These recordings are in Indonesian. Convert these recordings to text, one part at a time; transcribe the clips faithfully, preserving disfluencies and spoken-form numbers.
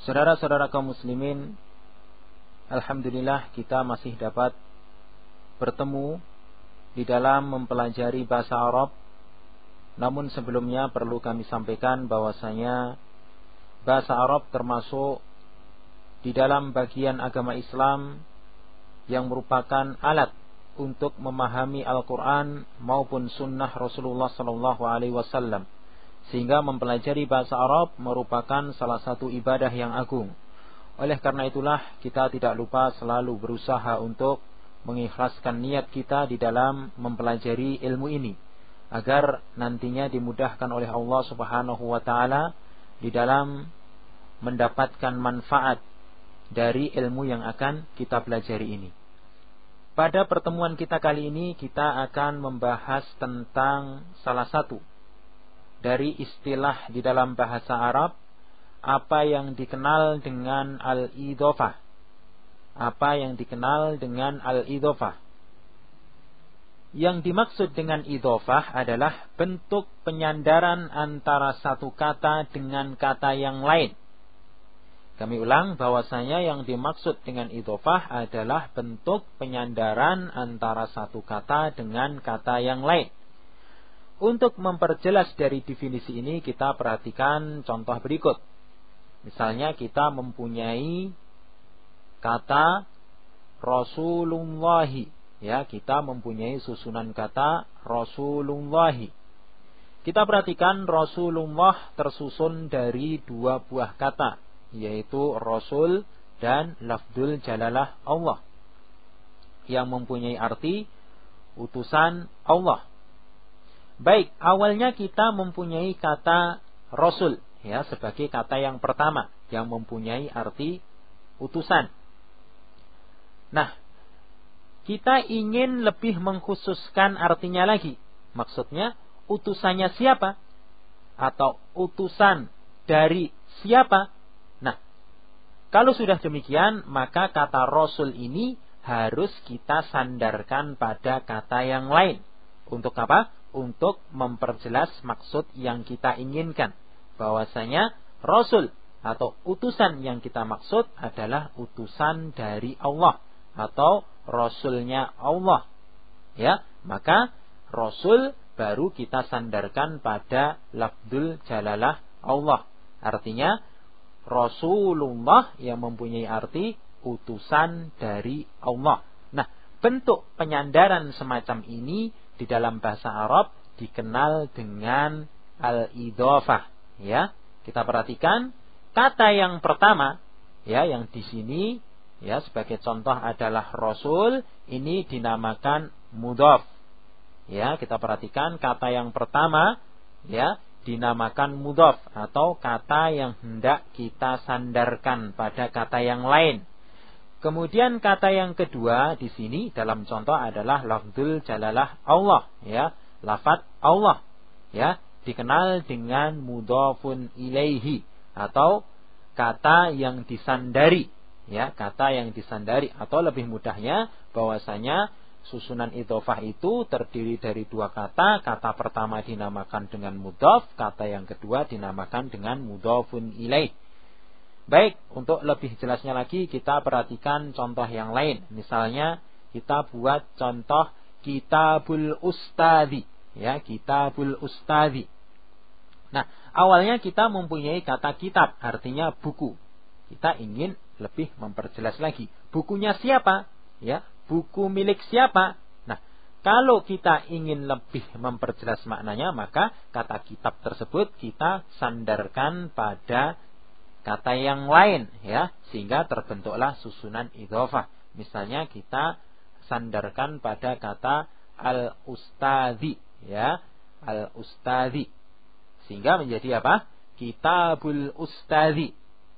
Saudara-saudara kaum muslimin, alhamdulillah kita masih dapat bertemu di dalam mempelajari bahasa Arab. Namun sebelumnya perlu kami sampaikan bahwasanya bahasa Arab termasuk di dalam bagian agama Islam yang merupakan alat untuk memahami Al-Quran maupun sunnah Rasulullah sallallahu alaihi wasallam. Sehingga mempelajari bahasa Arab merupakan salah satu ibadah yang agung. Oleh karena itulah kita tidak lupa selalu berusaha untuk mengikhlaskan niat kita di dalam mempelajari ilmu ini, agar nantinya dimudahkan oleh Allah Subhanahu wa taala di dalam mendapatkan manfaat dari ilmu yang akan kita pelajari ini. Pada pertemuan kita kali ini kita akan membahas tentang salah satu dari istilah di dalam bahasa Arab, apa yang dikenal dengan al-idhofah. Apa yang dikenal dengan al-idhofah. Yang dimaksud dengan idhofah adalah bentuk penyandaran antara satu kata dengan kata yang lain. Kami ulang bahwasanya yang dimaksud dengan idhofah adalah bentuk penyandaran antara satu kata dengan kata yang lain. Untuk memperjelas dari definisi ini kita perhatikan contoh berikut. Misalnya kita mempunyai kata Rasulullahi, ya, kita mempunyai susunan kata Rasulullahi. Kita perhatikan Rasulullah tersusun dari dua buah kata, yaitu Rasul dan lafdzul jalalah Allah, yang mempunyai arti utusan Allah. Baik, awalnya kita mempunyai kata Rasul, ya, sebagai kata yang pertama yang mempunyai arti utusan. Nah, kita ingin lebih mengkhususkan artinya lagi. Maksudnya, utusannya siapa? Atau utusan dari siapa? Nah, kalau sudah demikian, maka kata Rasul ini harus kita sandarkan pada kata yang lain. Untuk apa? Untuk memperjelas maksud yang kita inginkan. Bahwasanya Rasul atau utusan yang kita maksud adalah utusan dari Allah atau Rasulnya Allah. Ya, maka Rasul baru kita sandarkan pada lafdzul jalalah Allah. Artinya Rasulullah yang mempunyai arti utusan dari Allah. Nah, bentuk penyandaran semacam ini di dalam bahasa Arab dikenal dengan al-idhofah, ya. Kita perhatikan kata yang pertama, ya, yang di sini, ya, sebagai contoh adalah Rasul, ini dinamakan mudhaf. Ya, kita perhatikan kata yang pertama, ya, dinamakan mudhaf atau kata yang hendak kita sandarkan pada kata yang lain. Kemudian kata yang kedua di sini dalam contoh adalah lafdzul jalalah Allah, ya, lafaz Allah, ya, dikenal dengan mudhafun ilaihi atau kata yang disandari, ya, kata yang disandari, atau lebih mudahnya bahwasanya susunan idhofah itu terdiri dari dua kata. Kata pertama dinamakan dengan mudhaf, kata yang kedua dinamakan dengan mudhafun ilaihi. Baik, untuk lebih jelasnya lagi kita perhatikan contoh yang lain. Misalnya kita buat contoh Kitabul Ustadzi, ya, Kitabul Ustadzi. Nah, awalnya kita mempunyai kata kitab, artinya buku. Kita ingin lebih memperjelas lagi. Bukunya siapa? Ya, buku milik siapa? Nah, kalau kita ingin lebih memperjelas maknanya, maka kata kitab tersebut kita sandarkan pada kata yang lain, ya, sehingga terbentuklah susunan idhofah. Misalnya kita sandarkan pada kata al-ustadzi, ya, al-ustadzi, sehingga menjadi apa? Kitabul Ustadzi,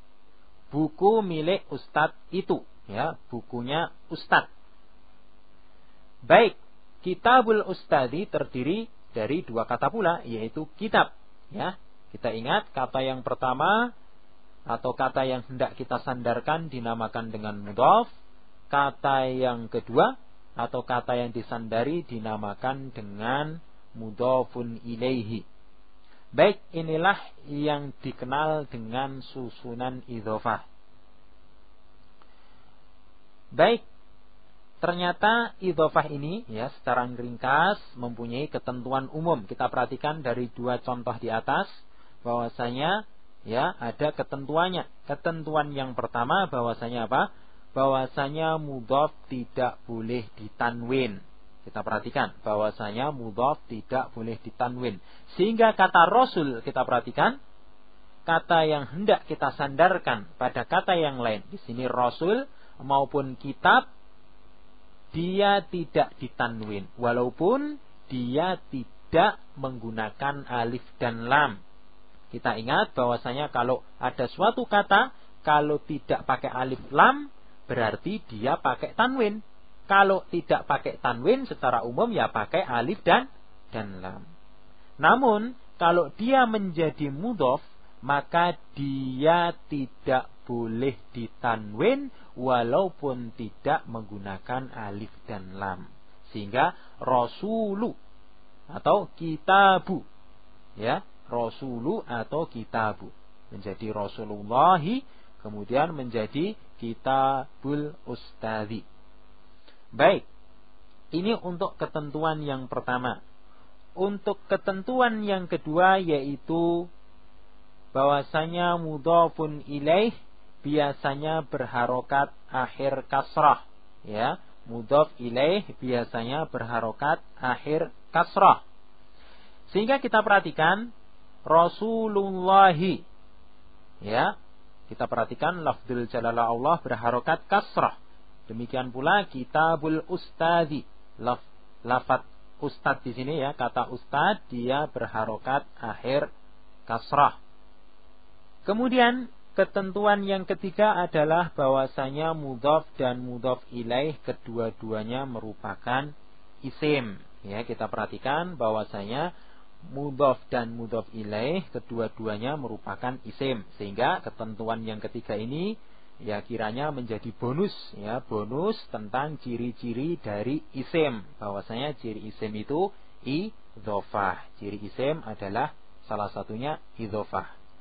buku milik ustadz itu, ya, bukunya ustadz. Baik, Kitabul Ustadzi terdiri dari dua kata pula, yaitu kitab, ya. Kita ingat kata yang pertama atau kata yang hendak kita sandarkan dinamakan dengan mudhaf. Kata yang kedua atau kata yang disandari dinamakan dengan mudhafun ilaihi. Baik, inilah yang dikenal dengan susunan idhofah. Baik, ternyata idhofah ini ya secara ringkas mempunyai ketentuan umum. Kita perhatikan dari dua contoh di atas bahwasanya ya ada ketentuannya. Ketentuan yang pertama bahwasanya apa? Bahwasanya mudhaf tidak boleh ditanwin. Kita perhatikan bahwasanya mudhaf tidak boleh ditanwin. Sehingga kata Rasul kita perhatikan kata yang hendak kita sandarkan pada kata yang lain. Di sini Rasul maupun kitab dia tidak ditanwin walaupun dia tidak menggunakan alif dan lam. Kita ingat bahwasanya kalau ada suatu kata kalau tidak pakai alif lam berarti dia pakai tanwin. Kalau tidak pakai tanwin secara umum ya pakai alif dan dan lam. Namun kalau dia menjadi mudhaf maka dia tidak boleh ditanwin walaupun tidak menggunakan alif dan lam. Sehingga rasulu atau kitabu ya, rasulu atau kitabu menjadi rasulullahi kemudian menjadi kitabul ustadzi. Baik, ini untuk ketentuan yang pertama. Untuk ketentuan yang kedua yaitu bahwasanya mudhafun ilaih biasanya berharokat akhir kasrah. Ya, mudhaf ilaih biasanya berharokat akhir kasrah. Sehingga kita perhatikan Rasulullahi. Ya, kita perhatikan lafdzul jalalah Allah berharokat kasrah. Demikian pula kitabul ustadzi. Laf, lafat ustad di sini ya, kata ustad dia berharokat akhir kasrah. Kemudian ketentuan yang ketiga adalah bahwasanya mudhaf dan mudhaf ilaih kedua-duanya merupakan isim. Ya, kita perhatikan bahwasanya mudhaf dan mudhaf ilaih kedua-duanya merupakan isim. Sehingga ketentuan yang ketiga ini ya kiranya menjadi bonus ya, bonus tentang ciri-ciri dari isim. Bahwasanya ciri isim itu idhofah. Ciri isim adalah salah satunya idhofah.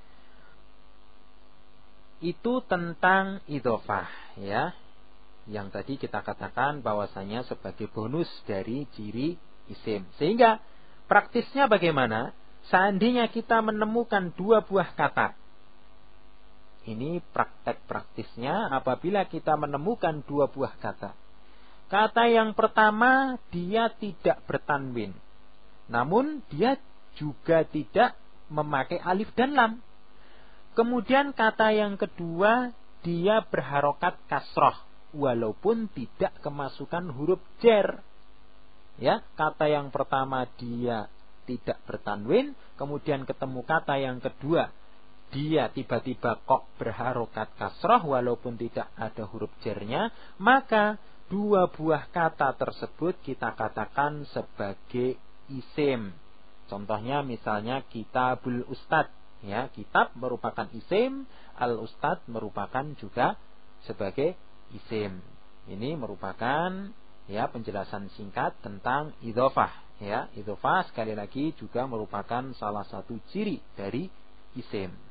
Itu tentang idhofah ya. Yang tadi kita katakan bahwasanya sebagai bonus dari ciri isim. Sehingga praktisnya bagaimana? Seandainya kita menemukan dua buah kata. Ini praktek praktisnya apabila kita menemukan dua buah kata. Kata yang pertama dia tidak bertanwin. Namun dia juga tidak memakai alif dan lam. Kemudian kata yang kedua dia berharokat kasroh walaupun tidak kemasukan huruf jer. Ya, kata yang pertama dia tidak bertanwin, kemudian ketemu kata yang kedua dia tiba-tiba kok berharokat kasroh walaupun tidak ada huruf jernya, maka dua buah kata tersebut kita katakan sebagai isim. Contohnya misalnya kitabul ustad ya, kitab merupakan isim, al ustad merupakan juga sebagai isim. Ini merupakan ya penjelasan singkat tentang idhofah ya. Idhofah sekali lagi juga merupakan salah satu ciri dari isim.